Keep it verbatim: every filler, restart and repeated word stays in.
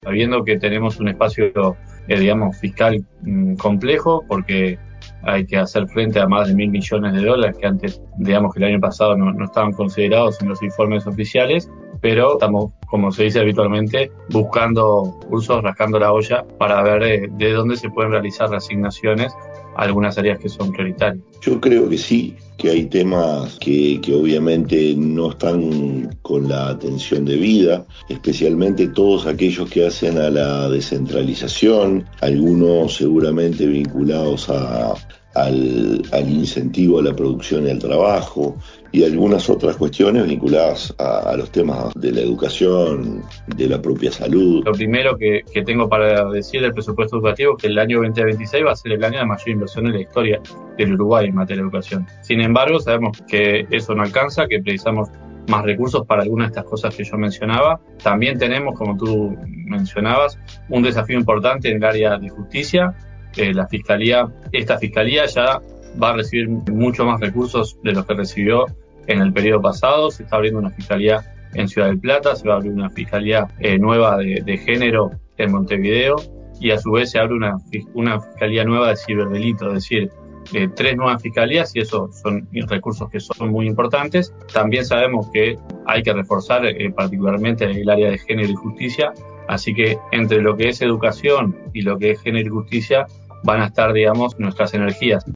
Sabiendo que tenemos un espacio, eh, digamos, fiscal mmm, complejo, porque hay que hacer frente a más de mil millones de dólares que antes, digamos, que el año pasado no, no estaban considerados en los informes oficiales, pero estamos, como se dice habitualmente, buscando cursos, rascando la olla para ver eh, de dónde se pueden realizar reasignaciones a algunas áreas que son prioritarias. Yo creo que sí, que hay temas que, que obviamente no están con la atención debida, especialmente todos aquellos que hacen a la descentralización, algunos seguramente vinculados a, al, al incentivo a la producción y al trabajo, y algunas otras cuestiones vinculadas a, a los temas de la educación, de la propia salud. Lo primero que, que tengo para decir del presupuesto educativo es que el año veinte veintiséis va a ser el año de mayor inversión en la historia del Uruguay en materia de educación. Sin embargo, sabemos que eso no alcanza, que precisamos más recursos para algunas de estas cosas que yo mencionaba. También tenemos, como tú mencionabas, un desafío importante en el área de justicia. Eh, la fiscalía, esta fiscalía ya va a recibir mucho más recursos de los que recibió en el periodo pasado. Se está abriendo una fiscalía en Ciudad del Plata, se va a abrir una fiscalía eh, nueva de, de género en Montevideo, y a su vez se abre una, una fiscalía nueva de ciberdelito, es decir, eh, tres nuevas fiscalías, y eso son recursos que son muy importantes. También sabemos que hay que reforzar eh, particularmente el área de género y justicia, así que entre lo que es educación y lo que es género y justicia van a estar, digamos, nuestras energías.